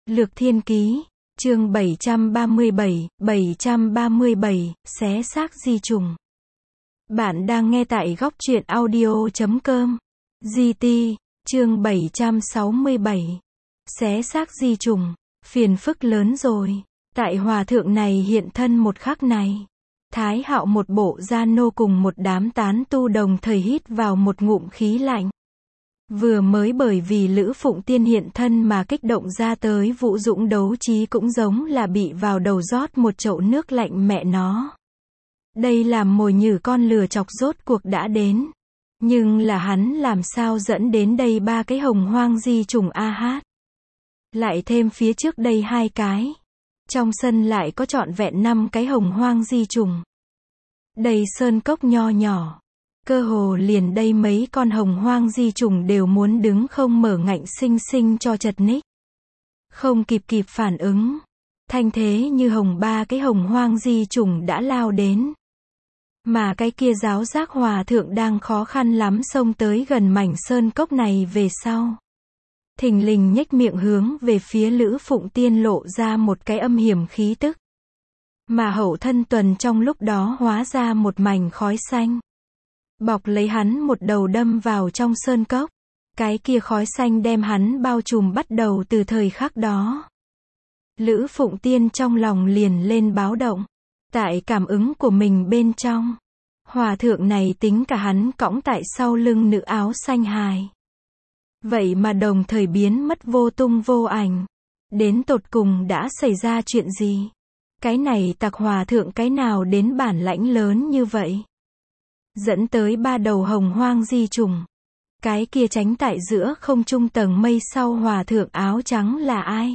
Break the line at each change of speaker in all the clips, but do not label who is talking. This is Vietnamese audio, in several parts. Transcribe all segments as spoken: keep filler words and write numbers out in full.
Lược Thiên Ký, chương bảy trăm ba mươi bảy, bảy trăm ba mươi bảy, xé xác di trùng. Bạn đang nghe tại góc truyện audio chấm com. giê tê, chương bảy trăm sáu mươi bảy. Xé xác di trùng, phiền phức lớn rồi. Tại hòa thượng này hiện thân một khắc này, Thái Hạo một bộ gia nô cùng một đám tán tu đồng thời hít vào một ngụm khí lạnh. Vừa mới bởi vì Lữ Phụng Tiên hiện thân mà kích động ra tới Vũ Dũng đấu trí cũng giống là bị vào đầu rót một chậu nước lạnh mẹ nó. Đây làm mồi nhử con lừa chọc rốt cuộc đã đến. Nhưng là hắn làm sao dẫn đến đây ba cái hồng hoang di trùng a hát. Lại thêm phía trước đây hai cái. Trong sân lại có trọn vẹn năm cái hồng hoang di trùng. Đầy sơn cốc nho nhỏ. Cơ hồ liền đây mấy con hồng hoang di trùng đều muốn đứng không mở ngạnh xinh xinh cho chật ních. Không kịp kịp phản ứng. Thanh thế như hồng ba cái hồng hoang di trùng đã lao đến. Mà cái kia giáo giác hòa thượng đang khó khăn lắm xông tới gần mảnh sơn cốc này về sau. Thình lình nhếch miệng hướng về phía Lữ Phụng Tiên lộ ra một cái âm hiểm khí tức. Mà hậu thân tuần trong lúc đó hóa ra một mảnh khói xanh. Bọc lấy hắn một đầu đâm vào trong sơn cốc. Cái kia khói xanh đem hắn bao trùm bắt đầu từ thời khắc đó. Lữ Phụng Tiên trong lòng liền lên báo động. Tại cảm ứng của mình bên trong. Hòa thượng này tính cả hắn cõng tại sau lưng nữ áo xanh hài. Vậy mà đồng thời biến mất vô tung vô ảnh. Đến tột cùng đã xảy ra chuyện gì? Cái này tặc hòa thượng cái nào đến bản lãnh lớn như vậy? Dẫn tới ba đầu hồng hoang di trùng. Cái kia tránh tại giữa không trung tầng mây sau hòa thượng áo trắng là ai?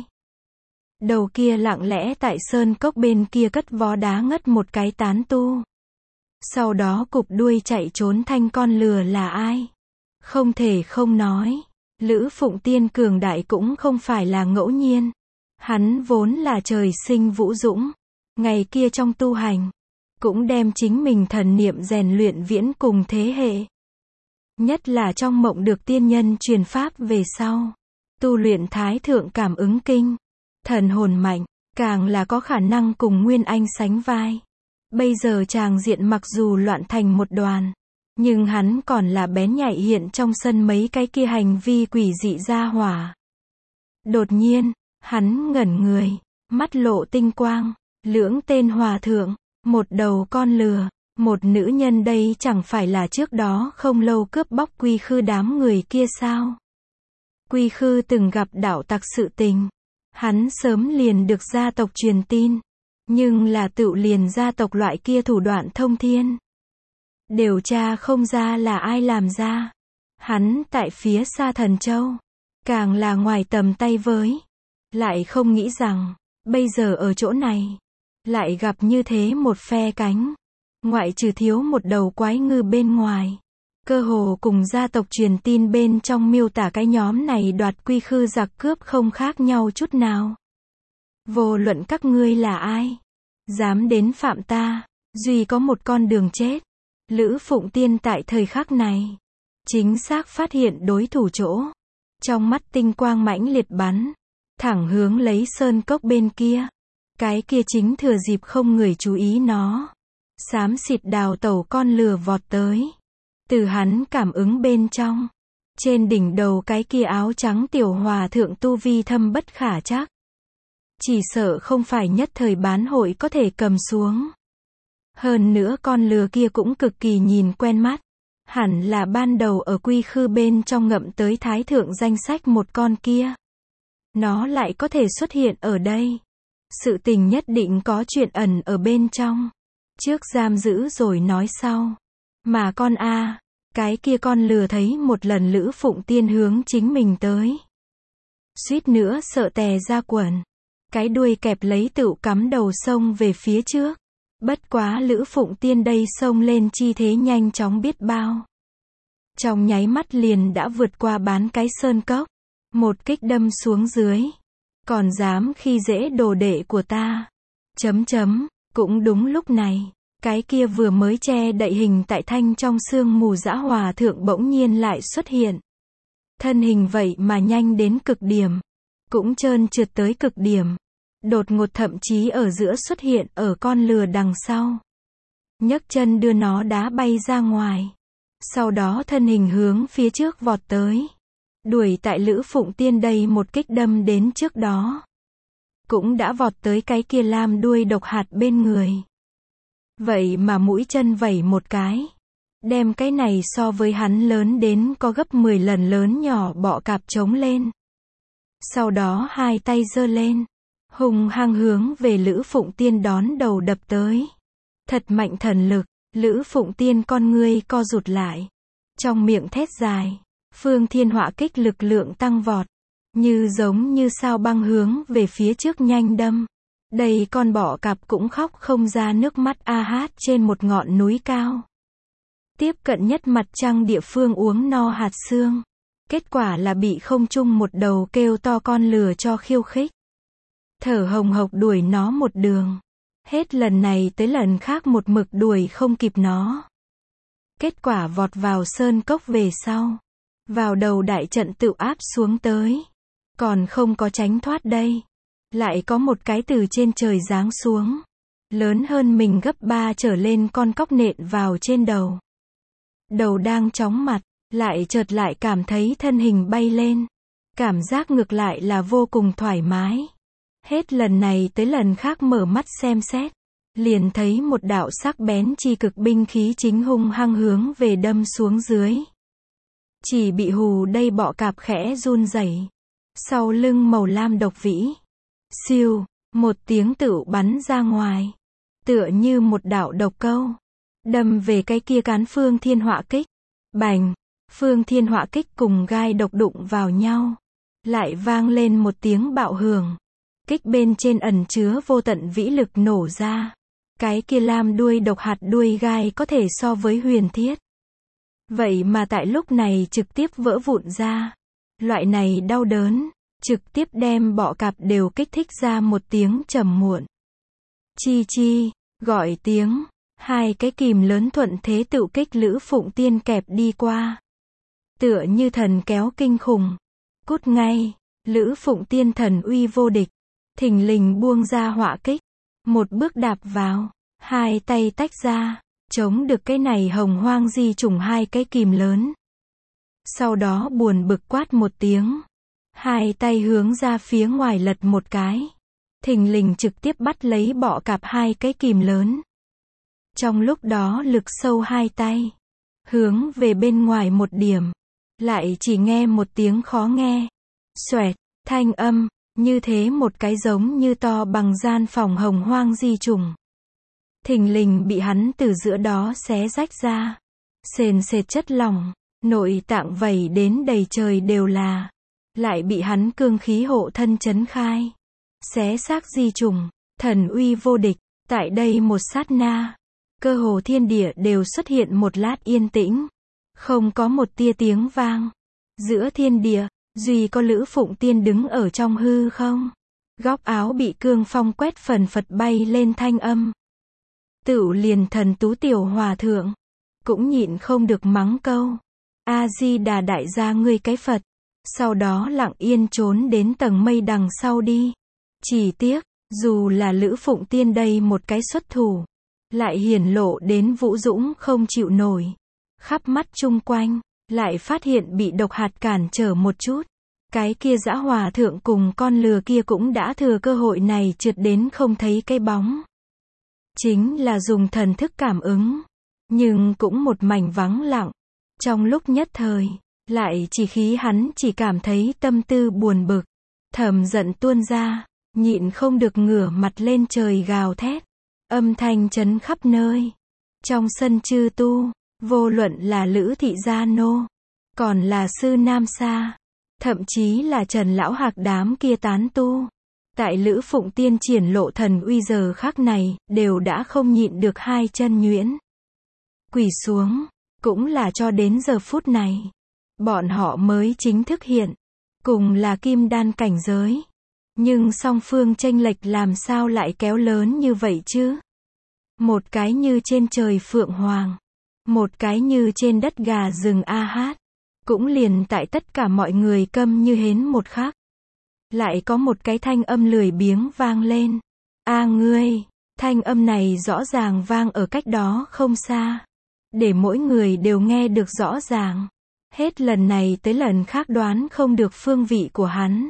Đầu kia lặng lẽ tại sơn cốc bên kia cất vó đá ngất một cái tán tu. Sau đó cụp đuôi chạy trốn thanh con lừa là ai? Không thể không nói. Lữ Phụng Tiên cường đại cũng không phải là ngẫu nhiên. Hắn vốn là trời sinh vũ dũng. Ngày kia trong tu hành. Cũng đem chính mình thần niệm rèn luyện viễn cùng thế hệ. Nhất là trong mộng được tiên nhân truyền pháp về sau. Tu luyện thái thượng cảm ứng kinh. Thần hồn mạnh, càng là có khả năng cùng Nguyên Anh sánh vai. Bây giờ tràng diện mặc dù loạn thành một đoàn. Nhưng hắn còn là bén nhạy hiện trong sân mấy cái kia hành vi quỷ dị ra hỏa. Đột nhiên, hắn ngẩn người, mắt lộ tinh quang, lưỡng tên hòa thượng. Một đầu con lừa, một nữ nhân đây chẳng phải là trước đó không lâu cướp bóc Quy Khư đám người kia sao? Quy Khư từng gặp đạo tặc sự tình. Hắn sớm liền được gia tộc truyền tin. Nhưng là tự liền gia tộc loại kia thủ đoạn thông thiên. Điều tra không ra là ai làm ra. Hắn tại phía xa Thần Châu. Càng là ngoài tầm tay với. Lại không nghĩ rằng, bây giờ ở chỗ này. Lại gặp như thế một phe cánh. Ngoại trừ thiếu một đầu quái ngư bên ngoài. Cơ hồ cùng gia tộc truyền tin bên trong miêu tả cái nhóm này đoạt Quy Khư giặc cướp không khác nhau chút nào. Vô luận các ngươi là ai. Dám đến phạm ta. Duy có một con đường chết. Lữ Phụng Tiên tại thời khắc này. Chính xác phát hiện đối thủ chỗ. Trong mắt tinh quang mãnh liệt bắn. Thẳng hướng lấy sơn cốc bên kia. Cái kia chính thừa dịp không người chú ý nó. Xám xịt đào tẩu con lừa vọt tới. Từ hắn cảm ứng bên trong. Trên đỉnh đầu cái kia áo trắng tiểu hòa thượng tu vi thâm bất khả trắc. Chỉ sợ không phải nhất thời bán hội có thể cầm xuống. Hơn nữa con lừa kia cũng cực kỳ nhìn quen mắt. Hẳn là ban đầu ở Quy Khư bên trong ngậm tới thái thượng danh sách một con kia. Nó lại có thể xuất hiện ở đây. Sự tình nhất định có chuyện ẩn ở bên trong. Trước giam giữ rồi nói sau. Mà con A, cái kia con lừa thấy một lần Lữ Phụng Tiên hướng chính mình tới. Suýt nữa sợ tè ra quần. Cái đuôi kẹp lấy tựu cắm đầu sông về phía trước. Bất quá Lữ Phụng Tiên đây sông lên chi thế nhanh chóng biết bao. Trong nháy mắt liền đã vượt qua bán cái sơn cốc. Một kích đâm xuống dưới. Còn dám khi dễ đồ đệ của ta. Chấm chấm, cũng đúng lúc này. Cái kia vừa mới che đậy hình tại thanh trong sương mù dã hòa thượng bỗng nhiên lại xuất hiện. Thân hình vậy mà nhanh đến cực điểm. cũng trơn trượt tới cực điểm. Đột ngột thậm chí ở giữa xuất hiện ở con lừa đằng sau. Nhấc chân đưa nó đá bay ra ngoài. Sau đó thân hình hướng phía trước vọt tới. Đuổi tại Lữ Phụng Tiên đây một kích đâm đến trước đó. Cũng đã vọt tới cái kia lam đuôi độc hạt bên người. Vậy mà mũi chân vẩy một cái. Đem cái này so với hắn lớn đến có gấp mười lần lớn nhỏ bọ cạp trống lên. Sau đó hai tay giơ lên. Hùng hăng hướng về Lữ Phụng Tiên đón đầu đập tới. Thật mạnh thần lực, Lữ Phụng Tiên con ngươi co rụt lại. Trong miệng thét dài, Phương Thiên Họa kích lực lượng tăng vọt. Như giống như sao băng hướng về phía trước nhanh đâm. Đây con bọ cạp cũng khóc không ra nước mắt a hát trên một ngọn núi cao. Tiếp cận nhất mặt trăng địa phương uống no hạt xương. Kết quả là bị không trung một đầu kêu to con lừa cho khiêu khích. Thở hồng hộc đuổi nó một đường. Hết lần này tới lần khác một mực đuổi không kịp nó. Kết quả vọt vào sơn cốc về sau. Vào đầu đại trận tự áp xuống tới. Còn không có tránh thoát đây. Lại có một cái từ trên trời giáng xuống. Lớn hơn mình gấp ba trở lên con cóc nện vào trên đầu. Đầu đang chóng mặt, lại chợt lại cảm thấy thân hình bay lên. Cảm giác ngược lại là vô cùng thoải mái. Hết lần này tới lần khác mở mắt xem xét. Liền thấy một đạo sắc bén chi cực binh khí chính hung hăng hướng về đâm xuống dưới. Chỉ bị hù đây bọ cạp khẽ run rẩy. Sau lưng màu lam độc vĩ. Siêu, một tiếng tựu bắn ra ngoài. Tựa như một đạo độc câu. Đâm về cái kia cán Phương Thiên Họa kích. Bành, Phương Thiên Họa kích cùng gai độc đụng vào nhau. Lại vang lên một tiếng bạo hưởng. Kích bên trên ẩn chứa vô tận vĩ lực nổ ra. Cái kia lam đuôi độc hạt đuôi gai có thể so với huyền thiết. Vậy mà tại lúc này trực tiếp vỡ vụn ra. Loại này đau đớn, trực tiếp đem bọ cạp đều kích thích ra một tiếng trầm muộn. Chi chi, gọi tiếng, hai cái kìm lớn thuận thế tự kích Lữ Phụng Tiên kẹp đi qua. Tựa như thần kéo kinh khủng. Cút ngay, Lữ Phụng Tiên thần uy vô địch. Thình lình buông ra họa kích. Một bước đạp vào, hai tay tách ra, chống được cái này hồng hoang di trùng hai cái kìm lớn. Sau đó buồn bực quát một tiếng. Hai tay hướng ra phía ngoài lật một cái. Thình lình trực tiếp bắt lấy bọ cạp hai cái kìm lớn. Trong lúc đó lực sâu hai tay. Hướng về bên ngoài một điểm. Lại chỉ nghe một tiếng khó nghe. Xoẹt, thanh âm. Như thế một cái giống như to bằng gian phòng hồng hoang di trùng. Thình lình bị hắn từ giữa đó xé rách ra. Sền sệt chất lỏng. Nội tạng vẩy đến đầy trời đều là. Lại bị hắn cương khí hộ thân chấn khai. Xé xác di trùng. Thần uy vô địch. Tại đây một sát na. Cơ hồ thiên địa đều xuất hiện một lát yên tĩnh. Không có một tia tiếng vang. Giữa thiên địa. Duy có Lữ Phụng Tiên đứng ở trong hư không. Góc áo bị cương phong quét phần phật bay lên thanh âm. Tửu liền thần tú tiểu hòa thượng. Cũng nhịn không được mắng câu. A-di-đà đại gia ngươi cái Phật. Sau đó lặng yên trốn đến tầng mây đằng sau đi. Chỉ tiếc, dù là Lữ Phụng Tiên đây một cái xuất thủ. Lại hiển lộ đến vũ dũng không chịu nổi. Khắp mắt chung quanh. Lại phát hiện bị độc hạt cản trở một chút. Cái kia dã hòa thượng cùng con lừa kia cũng đã thừa cơ hội này trượt đến không thấy cái bóng. Chính là dùng thần thức cảm ứng. Nhưng cũng một mảnh vắng lặng. Trong lúc nhất thời, lại chỉ khí hắn chỉ cảm thấy tâm tư buồn bực. Thầm giận tuôn ra, nhịn không được ngửa mặt lên trời gào thét. Âm thanh chấn khắp nơi. Trong sân chư tu. Vô luận là Lữ Thị Gia Nô, còn là Sư Nam Sa, thậm chí là Trần Lão Hạc đám kia tán tu. Tại Lữ Phụng Tiên triển lộ thần uy giờ khắc này, đều đã không nhịn được hai chân nhuyễn. Quỳ xuống, cũng là cho đến giờ phút này. Bọn họ mới chính thức hiện, cùng là kim đan cảnh giới. Nhưng song phương chênh lệch làm sao lại kéo lớn như vậy chứ? Một cái như trên trời phượng hoàng. Một cái như trên đất gà rừng a hát. Cũng liền tại tất cả mọi người câm như hến một khắc. lại có một cái thanh âm lười biếng vang lên. A ngươi, thanh âm này rõ ràng vang ở cách đó không xa. Để mỗi người đều nghe được rõ ràng. Hết lần này tới lần khác đoán không được phương vị của hắn.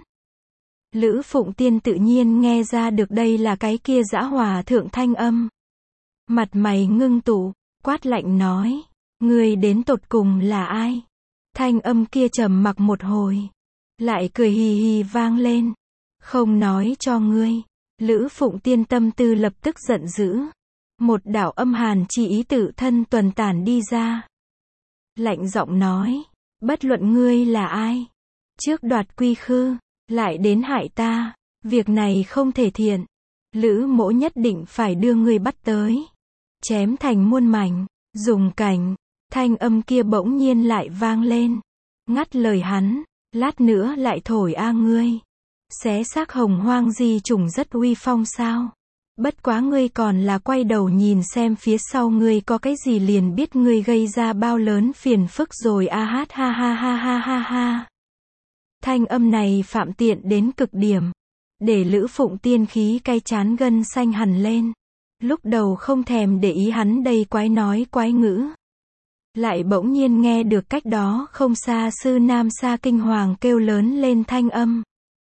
Lữ Phụng Tiên tự nhiên nghe ra được đây là cái kia dã hòa thượng thanh âm. Mặt mày ngưng tụ, quát lạnh nói. Ngươi đến tột cùng là ai? Thanh âm kia trầm mặc một hồi. Lại cười hì hì vang lên. Không nói cho ngươi. Lữ Phụng Tiên tâm tư lập tức giận dữ. Một đạo âm hàn chi ý tự thân tuần tản đi ra. Lạnh giọng nói. Bất luận ngươi là ai. Trước đoạt quy khư. Lại đến hại ta. Việc này không thể thiện. Lữ mỗ nhất định phải đưa ngươi bắt tới. Chém thành muôn mảnh. Dùng cảnh. Thanh âm kia bỗng nhiên lại vang lên. Ngắt lời hắn. Lát nữa lại thổi a ngươi. Xé xác hồng hoang di trùng rất uy phong sao. Bất quá ngươi còn là quay đầu nhìn xem phía sau ngươi có cái gì liền biết ngươi gây ra bao lớn phiền phức rồi a hát ha ha ha ha ha ha. Thanh âm này phạm tiện đến cực điểm. Để Lữ Phụng Tiên khí cay chán gân xanh hẳn lên. Lúc đầu không thèm để ý hắn đây quái nói quái ngữ. Lại bỗng nhiên nghe được cách đó không xa sư Nam Sa kinh hoàng kêu lớn lên thanh âm.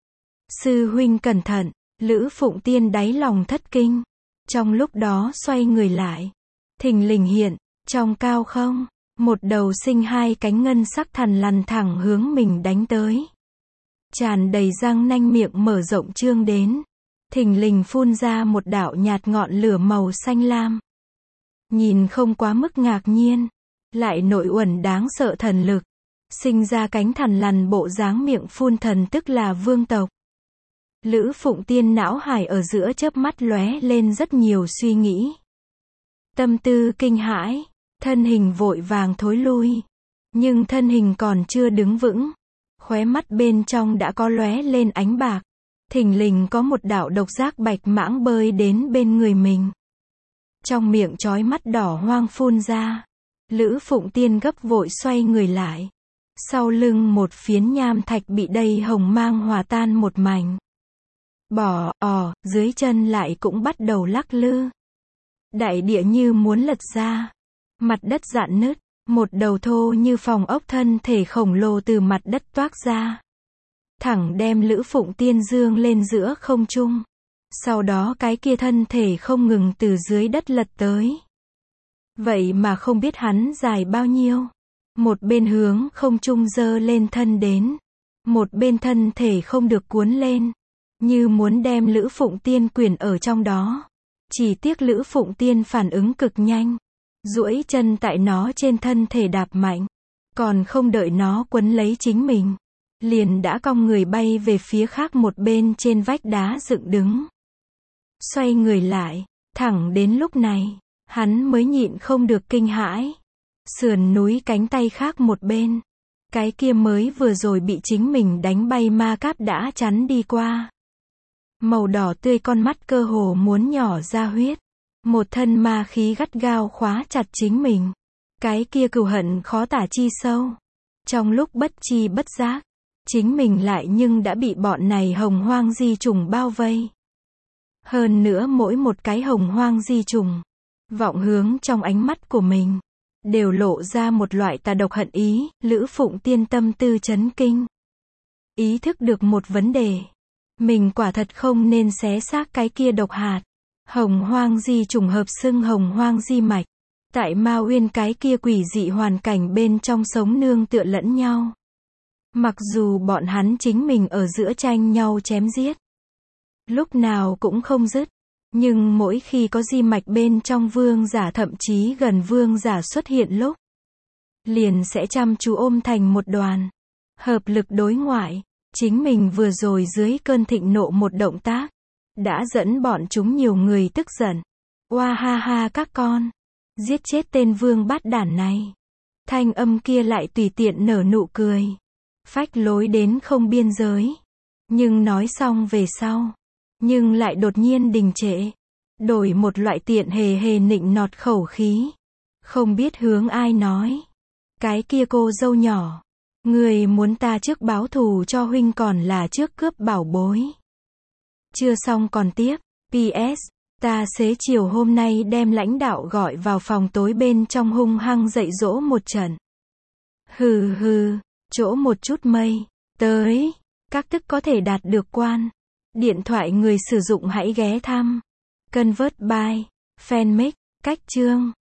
Sư huynh cẩn thận, Lữ Phụng Tiên đáy lòng thất kinh. Trong lúc đó xoay người lại. Thình lình hiện, trong cao không, một đầu sinh hai cánh ngân sắc thằn lằn thẳng hướng mình đánh tới. Tràn đầy răng nanh miệng mở rộng trương đến. Thình lình phun ra một đạo nhạt ngọn lửa màu xanh lam. Nhìn không quá mức ngạc nhiên. Lại nội uẩn đáng sợ thần lực. Sinh ra cánh thằn lằn bộ dáng miệng phun thần tức là vương tộc. Lữ Phụng Tiên não hải ở giữa chớp mắt lóe lên rất nhiều suy nghĩ. Tâm tư kinh hãi. Thân hình vội vàng thối lui. Nhưng thân hình còn chưa đứng vững. Khóe mắt bên trong đã có lóe lên ánh bạc. Thình lình có một đạo độc giác bạch mãng bơi đến bên người mình. Trong miệng chói mắt đỏ hoang phun ra. Lữ Phụng Tiên gấp vội xoay người lại. Sau lưng một phiến nham thạch bị đầy hồng mang hòa tan một mảnh. Bỏ, ò, dưới chân lại cũng bắt đầu lắc lư. Đại địa như muốn lật ra. Mặt đất rạn nứt. Một đầu thô như phòng ốc thân thể khổng lồ từ mặt đất toát ra. Thẳng đem Lữ Phụng Tiên dương lên giữa không trung. Sau đó cái kia thân thể không ngừng từ dưới đất lật tới. Vậy mà không biết hắn dài bao nhiêu. Một bên hướng không trung giơ lên thân đến. Một bên thân thể không được cuốn lên. Như muốn đem Lữ Phụng Tiên quyển ở trong đó. Chỉ tiếc Lữ Phụng Tiên phản ứng cực nhanh. Duỗi chân tại nó trên thân thể đạp mạnh. Còn không đợi nó quấn lấy chính mình. Liền đã cong người bay về phía khác một bên trên vách đá dựng đứng. Xoay người lại. Thẳng đến lúc này. Hắn mới nhịn không được kinh hãi. Sườn núi cánh tay khác một bên. Cái kia mới vừa rồi bị chính mình đánh bay ma cáp đã chắn đi qua. Màu đỏ tươi con mắt cơ hồ muốn nhỏ ra huyết. Một thân ma khí gắt gao khóa chặt chính mình. Cái kia cừu hận khó tả chi sâu. Trong lúc bất chi bất giác. Chính mình lại nhưng đã bị bọn này hồng hoang di trùng bao vây. Hơn nữa mỗi một cái hồng hoang di trùng. Vọng hướng trong ánh mắt của mình. Đều lộ ra một loại tà độc hận ý. Lữ Phụng Tiên tâm tư chấn kinh. Ý thức được một vấn đề. Mình quả thật không nên xé xác cái kia độc hạt. Hồng hoang di trùng hợp xưng hồng hoang di mạch. Tại Ma Uyên cái kia quỷ dị hoàn cảnh bên trong sống nương tựa lẫn nhau. Mặc dù bọn hắn chính mình ở giữa tranh nhau chém giết. Lúc nào cũng không dứt. Nhưng mỗi khi có di mạch bên trong vương giả thậm chí gần vương giả xuất hiện lúc. Liền sẽ chăm chú ôm thành một đoàn. Hợp lực đối ngoại. Chính mình vừa rồi dưới cơn thịnh nộ một động tác. Đã dẫn bọn chúng nhiều người tức giận. Oa ha ha các con. Giết chết tên vương bát đản này. Thanh âm kia lại tùy tiện nở nụ cười. Phách lối đến không biên giới. Nhưng nói xong về sau. Nhưng lại đột nhiên đình trệ. Đổi một loại tiện hề hề nịnh nọt khẩu khí. Không biết hướng ai nói. Cái kia cô dâu nhỏ. Người muốn ta trước báo thù cho huynh còn là trước cướp bảo bối. Chưa xong còn tiếp. pê ét. Ta xế chiều hôm nay đem lãnh đạo gọi vào phòng tối bên trong hung hăng dạy dỗ một trận. Hừ hừ, chỗ một chút mây. Tới. Các tức có thể đạt được quan. Điện thoại người sử dụng hãy ghé thăm. Convert by. Fanmake. Cách chương.